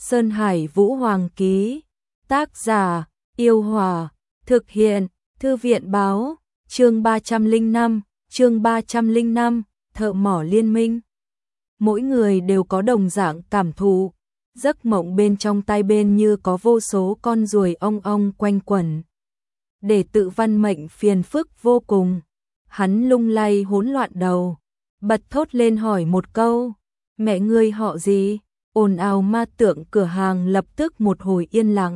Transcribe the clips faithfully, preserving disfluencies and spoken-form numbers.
Sơn Hải Vũ Hoàng ký. Tác giả: Yêu Hòa. Thực hiện: Thư viện báo. Chương ba trăm lẻ năm, chương ba trăm lẻ năm, Thợ mỏ liên minh. Mỗi người đều có đồng dạng cảm thụ, giấc mộng bên trong tai bên như có vô số con ruồi ong ong quanh quẩn. Để tự văn mệnh phiền phức vô cùng. Hắn lung lay hỗn loạn đầu, bật thốt lên hỏi một câu: "Mẹ ngươi họ gì?" Ồn ào ma tượng cửa hàng lập tức một hồi yên lặng.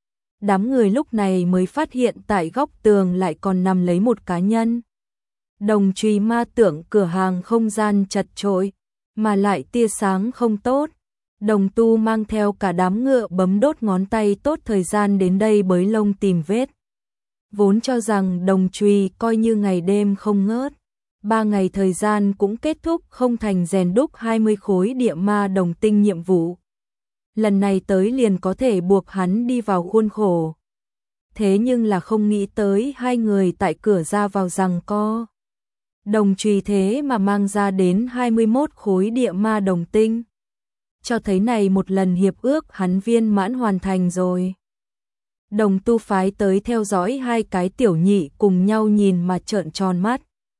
Đám người lúc này mới phát hiện tại góc tường lại còn nằm lấy một cá nhân. Đồng trùy ma tượng cửa hàng không gian chật chội, mà lại tia sáng không tốt. Đồng tu mang theo cả đám ngựa bấm đốt ngón tay tốt thời gian đến đây bới lông tìm vết. Vốn cho rằng đồng trùy coi như ngày đêm không ngớt. Ba ngày thời gian cũng kết thúc không thành rèn đúc hai mươi khối địa ma đồng tinh nhiệm vụ. Lần này tới liền có thể buộc hắn đi vào khuôn khổ. Thế nhưng là không nghĩ tới hai người tại cửa ra vào giằng co. Đồng trùy thế mà mang ra đến hai mươi mốt khối địa ma đồng tinh. Cho thấy này một lần hiệp ước hắn viên mãn hoàn thành rồi. Đồng tu phái tới theo dõi hai cái tiểu nhị cùng nhau nhìn mà trợn tròn mắt.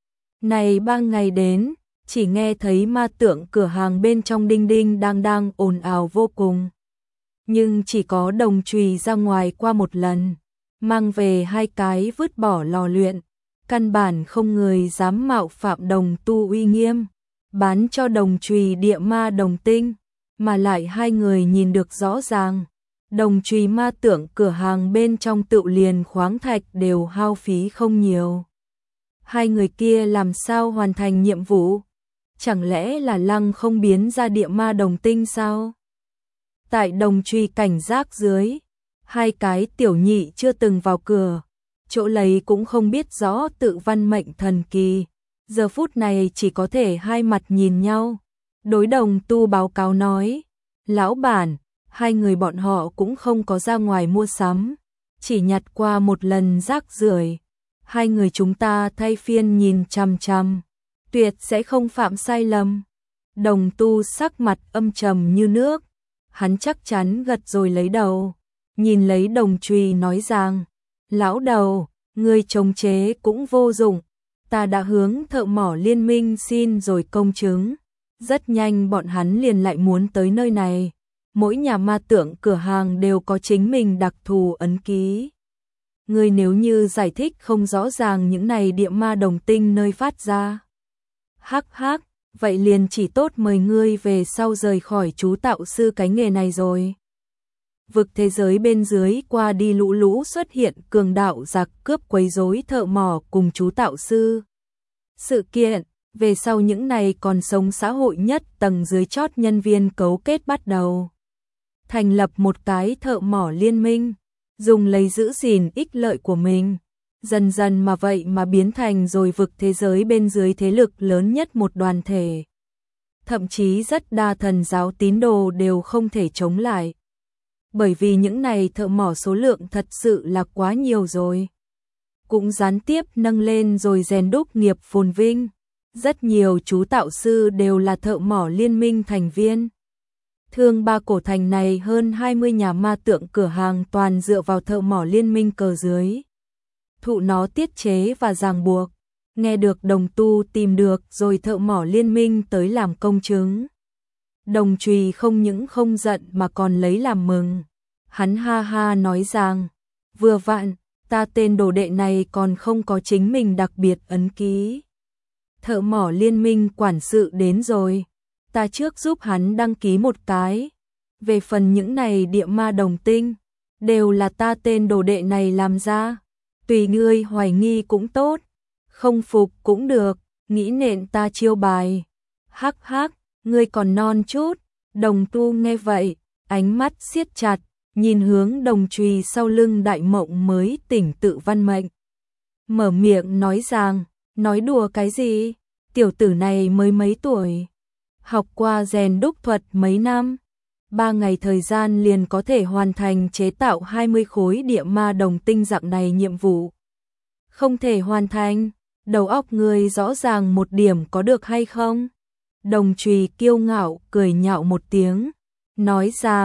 Này ba ngày đến, chỉ nghe thấy ma tượng cửa hàng bên trong đinh đinh đang đang ồn ào vô cùng. Nhưng chỉ có đồng trùy ra ngoài qua một lần, mang về hai cái vứt bỏ lò luyện. Căn bản không người dám mạo phạm đồng tu uy nghiêm, bán cho đồng trùy địa ma đồng tinh, mà lại hai người nhìn được rõ ràng. Đồng trùy ma tượng cửa hàng bên trong tự liền khoáng thạch đều hao phí không nhiều. Hai người kia làm sao hoàn thành nhiệm vụ? Chẳng lẽ là lăng không biến ra địa ma đồng tinh sao? Tại đồng trùy cảnh giác dưới, hai cái tiểu nhị chưa từng vào cửa, chỗ lấy cũng không biết rõ tự văn mệnh thần kỳ. Giờ phút này chỉ có thể hai mặt nhìn nhau. Đối đồng tu báo cáo nói: "Lão bản, hai người bọn họ cũng không có ra ngoài mua sắm, chỉ nhặt qua một lần rác rưởi. Hai người chúng ta thay phiên nhìn chằm chằm, tuyệt sẽ không phạm sai lầm." Đồng tu sắc mặt âm trầm như nước, hắn chắc chắn gật rồi lấy đầu, nhìn lấy đồng trùy nói rằng: "Lão đầu, người chống chế cũng vô dụng, ta đã hướng thợ mỏ liên minh xin rồi công chứng. Rất nhanh bọn hắn liền lại muốn tới nơi này. Mỗi nhà ma tượng cửa hàng đều có chính mình đặc thù ấn ký. Ngươi nếu như giải thích không rõ ràng những này địa ma đồng tinh nơi phát ra, hắc hắc, vậy liền chỉ tốt mời ngươi về sau rời khỏi chú tạo sư cái nghề này rồi." Vực thế giới bên dưới qua đi lũ lũ xuất hiện cường đạo giặc cướp quấy rối thợ mỏ cùng chú tạo sư. Sự kiện về sau những này còn sống xã hội nhất tầng dưới chót nhân viên cấu kết bắt đầu thành lập một cái thợ mỏ liên minh, dùng lấy giữ gìn ích lợi của mình. Dần dần mà vậy mà biến thành rồi vực thế giới bên dưới thế lực lớn nhất một đoàn thể. Thậm chí rất đa thần giáo tín đồ đều không thể chống lại. Bởi vì những này thợ mỏ số lượng thật sự là quá nhiều rồi. Cũng gián tiếp nâng lên rồi rèn đúc nghiệp phồn vinh. Rất nhiều chú tạo sư đều là thợ mỏ liên minh thành viên. Thương ba cổ thành này hơn hai mươi nhà ma tượng cửa hàng toàn dựa vào thợ mỏ liên minh cờ dưới. Thụ nó tiết chế và ràng buộc. Nghe được đồng tu tìm được rồi thợ mỏ liên minh tới làm công chứng. Đồng trùy không những không giận mà còn lấy làm mừng. Hắn ha ha nói rằng: "Vừa vặn, ta tên đồ đệ này còn không có chính mình đặc biệt ấn ký. Thợ mỏ liên minh quản sự đến rồi, ta trước giúp hắn đăng ký một cái. Về phần những này địa ma đồng tinh, đều là ta tên đồ đệ này làm ra. Tùy ngươi hoài nghi cũng tốt, không phục cũng được, nghĩ nện ta chiêu bài." Hắc hắc, ngươi còn non chút. Đồng tu nghe vậy, ánh mắt siết chặt, nhìn hướng đồng trùy sau lưng đại mộng mới tỉnh tự văn mệnh. Mở miệng nói rằng: "Nói đùa cái gì? Tiểu tử này mới mấy tuổi, học qua rèn đúc thuật mấy năm, ba ngày thời gian liền có thể hoàn thành chế tạo hai mươi khối địa ma đồng tinh dạng này nhiệm vụ. Không thể hoàn thành, đầu óc người rõ ràng một điểm có được hay không?" Đồng trùy kiêu ngạo cười nhạo một tiếng, nói rằng: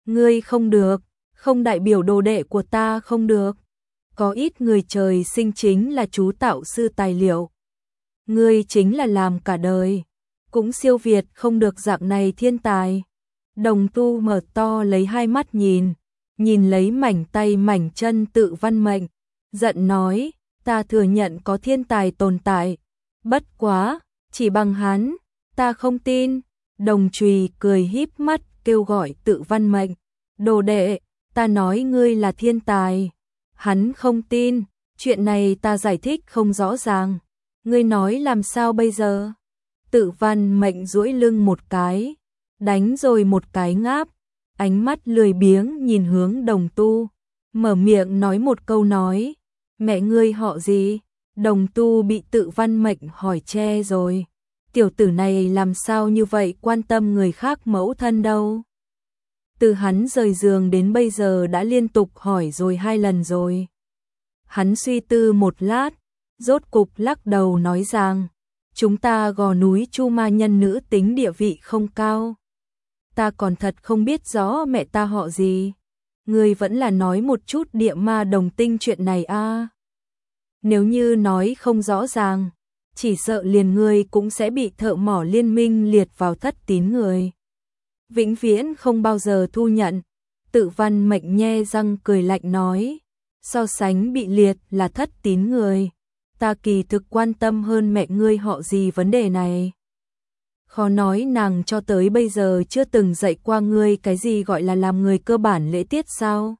Ngươi không được, không đại biểu đồ đệ của ta không được. Có ít người trời sinh chính là chú tạo sư tài liệu. Ngươi chính là làm cả đời, cũng siêu việt không được dạng này thiên tài. Đồng Tu mở to lấy hai mắt nhìn, nhìn lấy mảnh tay mảnh chân Tự Văn Mệnh, giận nói, ta thừa nhận có thiên tài tồn tại, bất quá, chỉ bằng hắn, ta không tin. Đồng Trùy cười híp mắt kêu gọi Tự Văn Mệnh, đồ đệ, ta nói ngươi là thiên tài. Hắn không tin, chuyện này ta giải thích không rõ ràng. Ngươi nói làm sao bây giờ? Tự Văn Mệnh duỗi lưng một cái, đánh rồi một cái ngáp, ánh mắt lười biếng nhìn hướng Đồng Tu, mở miệng nói một câu nói, mẹ ngươi họ gì? Đồng Tu bị Tự Văn Mệnh hỏi che rồi. Tiểu tử này làm sao như vậy quan tâm người khác mẫu thân đâu? Từ hắn rời giường đến bây giờ đã liên tục hỏi rồi hai lần rồi. Hắn suy tư một lát, rốt cục lắc đầu nói rằng, chúng ta Gò Núi Chu Ma Nhân nữ tính địa vị không cao. Ta còn thật không biết rõ mẹ ta họ gì. Ngươi vẫn là nói một chút địa ma đồng tinh chuyện này a. Nếu như nói không rõ ràng, chỉ sợ liền ngươi cũng sẽ bị thợ mỏ liên minh liệt vào thất tín người. Vĩnh viễn không bao giờ thu nhận. Tự Văn Mệnh nhe răng cười lạnh nói, so sánh bị liệt là thất tín người, ta kỳ thực quan tâm hơn mẹ ngươi họ gì vấn đề này. Khó nói nàng cho tới bây giờ chưa từng dạy qua ngươi cái gì gọi là làm người cơ bản lễ tiết sao?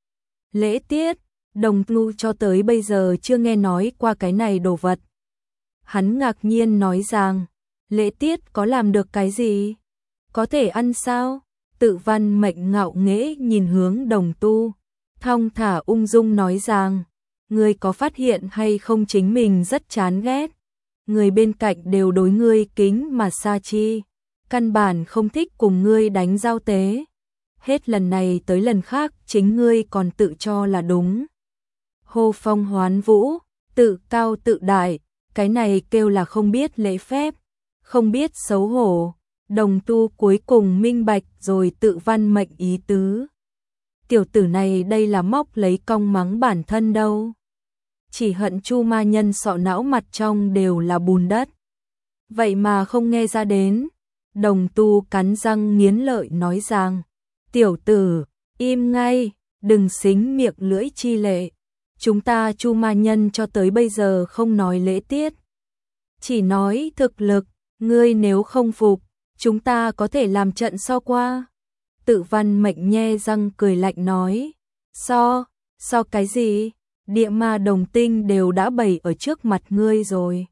Lễ tiết, Đồng Tu cho tới bây giờ chưa nghe nói qua cái này đồ vật. Hắn ngạc nhiên nói rằng, lễ tiết có làm được cái gì? Có thể ăn sao? Tự Văn Mệnh ngạo nghễ nhìn hướng Đồng Tu, thong thả ung dung nói rằng, ngươi có phát hiện hay không chính mình rất chán ghét. Người bên cạnh đều đối ngươi kính mà xa chi, căn bản không thích cùng ngươi đánh giao tế. Hết lần này tới lần khác chính ngươi còn tự cho là đúng. Hô phong hoán vũ, tự cao tự đại, cái này kêu là không biết lễ phép, không biết xấu hổ. Đồng Tu cuối cùng minh bạch rồi Tự Văn Mệnh ý tứ. Tiểu tử này đây là móc lấy cong mắng bản thân đâu. Chỉ hận Chu Ma Nhân sọ não mặt trong đều là bùn đất. Vậy mà không nghe ra đến. Đồng Tu cắn răng nghiến lợi nói rằng, tiểu tử, im ngay, đừng xính miệng lưỡi chi lệ. Chúng ta Chu Ma Nhân cho tới bây giờ không nói lễ tiết, chỉ nói thực lực. Ngươi nếu không phục, chúng ta có thể làm trận so qua. Tự Văn Mệnh nhe răng cười lạnh nói, so, so cái gì? Địa ma đồng tinh đều đã bày ở trước mặt ngươi rồi.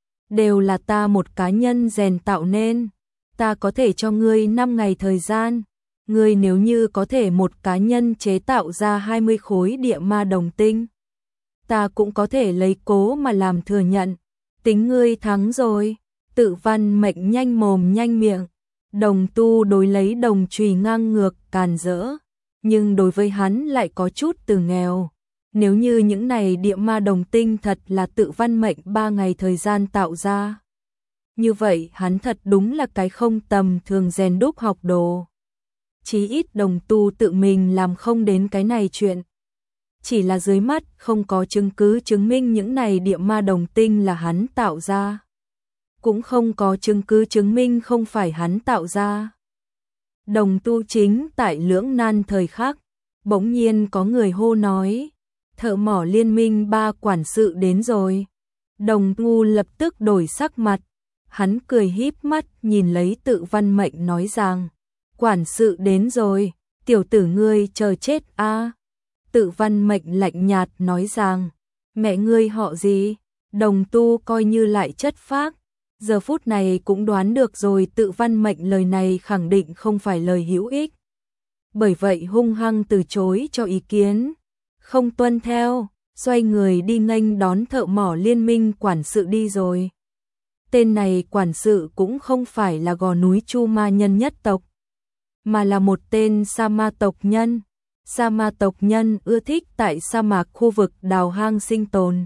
Đều là ta một cá nhân rèn tạo nên. Ta có thể cho ngươi năm ngày thời gian. Ngươi nếu như có thể một cá nhân chế tạo ra hai mươi khối địa ma đồng tinh, ta cũng có thể lấy cố mà làm thừa nhận. Tính ngươi thắng rồi. Tự Văn Mệnh nhanh mồm nhanh miệng. Đồng Tu đối lấy Đồng Trùy ngang ngược càn rỡ, nhưng đối với hắn lại có chút từ nghèo. Nếu như những này địa ma đồng tinh thật là Tự Văn Mệnh ba ngày thời gian tạo ra, như vậy hắn thật đúng là cái không tầm thường rèn đúc học đồ. Chí ít Đồng Tu tự mình làm không đến cái này chuyện. Chỉ là dưới mắt không có chứng cứ chứng minh những này địa ma đồng tinh là hắn tạo ra. Cũng không có chứng cứ chứng minh không phải hắn tạo ra. Đồng Tu chính tại lưỡng nan thời khắc, bỗng nhiên có người hô nói, thợ mỏ liên minh ba quản sự đến rồi. Đồng Tu lập tức đổi sắc mặt, hắn cười híp mắt nhìn lấy Tự Văn Mệnh nói rằng, quản sự đến rồi, tiểu tử ngươi chờ chết a. Tự Văn Mệnh lạnh nhạt nói rằng, mẹ ngươi họ gì? Đồng Tu coi như lại chất phác, giờ phút này cũng đoán được rồi Tự Văn Mệnh lời này khẳng định không phải lời hữu ích. Bởi vậy hung hăng từ chối cho ý kiến, không tuân theo, xoay người đi nghênh đón thợ mỏ liên minh quản sự đi rồi. Tên này quản sự cũng không phải là Gò Núi Chu Ma Nhân nhất tộc, mà là một tên sa ma tộc nhân. Sa ma tộc nhân ưa thích tại sa mạc khu vực đào hang sinh tồn,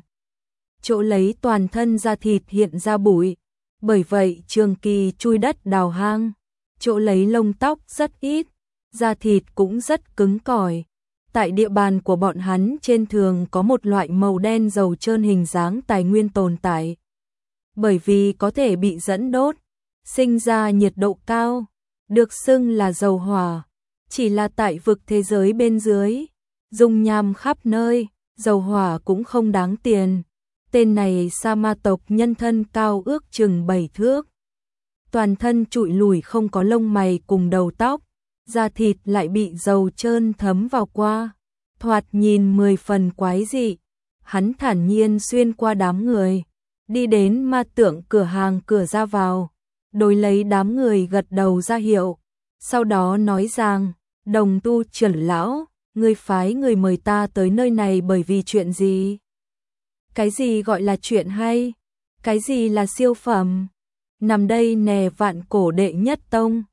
chỗ lấy toàn thân da thịt hiện ra bụi, bởi vậy trường kỳ chui đất đào hang, chỗ lấy lông tóc rất ít, da thịt cũng rất cứng cỏi. Tại địa bàn của bọn hắn trên thường có một loại màu đen dầu trơn hình dáng tài nguyên tồn tại. Bởi vì có thể bị dẫn đốt, sinh ra nhiệt độ cao, được xưng là dầu hỏa. Chỉ là tại vực thế giới bên dưới, dung nham khắp nơi, dầu hỏa cũng không đáng tiền. Tên này sa ma tộc nhân thân cao ước chừng bảy thước. Toàn thân trụi lủi không có lông mày cùng đầu tóc, da thịt lại bị dầu trơn thấm vào qua. Thoạt nhìn mười phần quái dị. Hắn thản nhiên xuyên qua đám người, đi đến ma tượng cửa hàng cửa ra vào, đối lấy đám người gật đầu ra hiệu. Sau đó nói rằng, Đồng tu trưởng lão, ngươi phái người mời ta tới nơi này bởi vì chuyện gì? Cái gì gọi là chuyện hay? Cái gì là siêu phẩm? Nằm đây nè vạn cổ đệ nhất tông,